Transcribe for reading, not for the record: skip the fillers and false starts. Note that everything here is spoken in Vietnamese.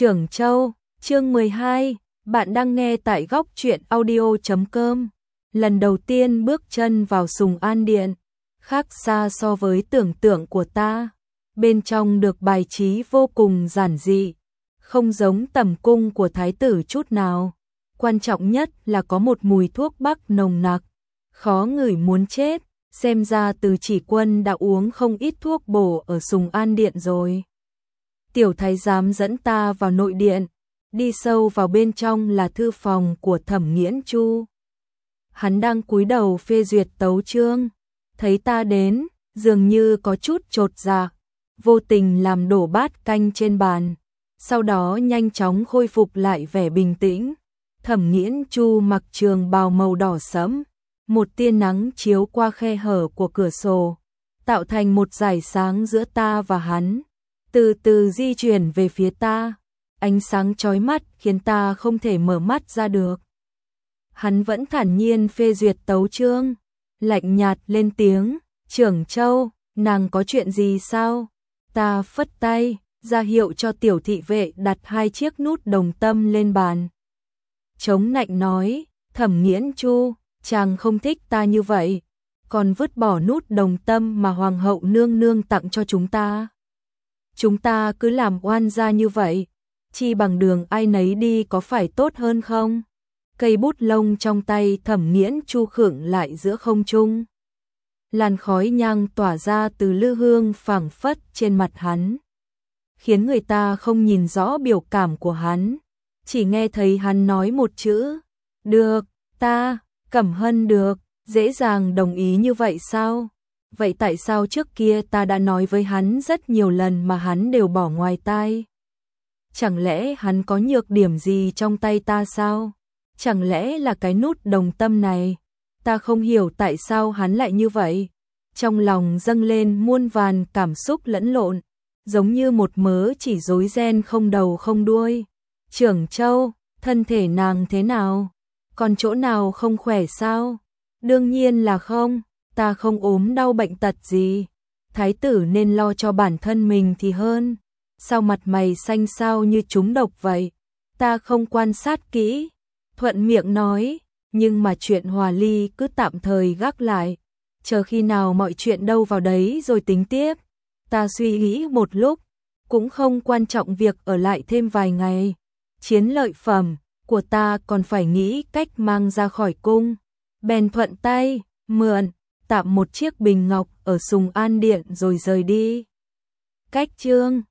Trưởng Châu, chương 12, bạn đang nghe tại góc truyện audio.com. Lần đầu tiên bước chân vào Sùng An Điện, khác xa so với tưởng tượng của ta. Bên trong được bài trí vô cùng giản dị, không giống tầm cung của thái tử chút nào. Quan trọng nhất là có một mùi thuốc bắc nồng nặc, khó ngửi muốn chết. Xem ra Từ Chỉ Quân đã uống không ít thuốc bổ ở Sùng An Điện rồi. Tiểu thái giám dẫn ta vào nội điện, đi sâu vào bên trong là thư phòng của Thẩm Nghiễn Chu. Hắn đang cúi đầu phê duyệt tấu chương, thấy ta đến, dường như có chút chột dạ, vô tình làm đổ bát canh trên bàn, sau đó nhanh chóng khôi phục lại vẻ bình tĩnh. Thẩm Nghiễn Chu mặc trường bào màu đỏ sẫm, một tia nắng chiếu qua khe hở của cửa sổ, tạo thành một dải sáng giữa ta và hắn, từ từ di chuyển về phía ta. Ánh sáng chói mắt khiến ta không thể mở mắt ra được. Hắn vẫn thản nhiên phê duyệt tấu chương, lạnh nhạt lên tiếng, "Trưởng Châu, nàng có chuyện gì sao?" Ta phất tay, ra hiệu cho tiểu thị vệ đặt 2 chiếc nút đồng tâm lên bàn. Chống nạnh nói, "Thẩm Nghiễn Chu, chàng không thích ta như vậy, còn vứt bỏ nút đồng tâm mà hoàng hậu nương nương tặng cho chúng ta. Chúng ta cứ làm oan gia như vậy, chi bằng đường ai nấy đi có phải tốt hơn không?" Cây bút lông trong tay Thẩm Nghiễn Chu khựng lại giữa không trung. Làn khói nhang tỏa ra từ lư hương phảng phất trên mặt hắn, khiến người ta không nhìn rõ biểu cảm của hắn, chỉ nghe thấy hắn nói một chữ, "Được." Ta, Cẩm Hân được, dễ dàng đồng ý như vậy sao? Vậy tại sao trước kia ta đã nói với hắn rất nhiều lần mà hắn đều bỏ ngoài tai? Chẳng lẽ hắn có nhược điểm gì trong tay ta sao? Chẳng lẽ là cái nút đồng tâm này? Ta không hiểu tại sao hắn lại như vậy. Trong lòng dâng lên muôn vàn cảm xúc lẫn lộn, giống như một mớ chỉ rối ren không đầu không đuôi. "Trưởng Châu, thân thể nàng thế nào? Còn chỗ nào không khỏe sao?" "Đương nhiên là không, ta không ốm đau bệnh tật gì. Thái tử nên lo cho bản thân mình thì hơn. Sao mặt mày xanh xao như trúng độc vậy?" Ta không quan sát kỹ, thuận miệng nói, "Nhưng mà chuyện hòa ly cứ tạm thời gác lại, chờ khi nào mọi chuyện đâu vào đấy rồi tính tiếp." Ta suy nghĩ một lúc, cũng không quan trọng việc ở lại thêm vài ngày. Chiến lợi phẩm của ta còn phải nghĩ cách mang ra khỏi cung. Bèn thuận tay, mượn, tạm một chiếc bình ngọc ở Sùng An Điện rồi rời đi. Cách chương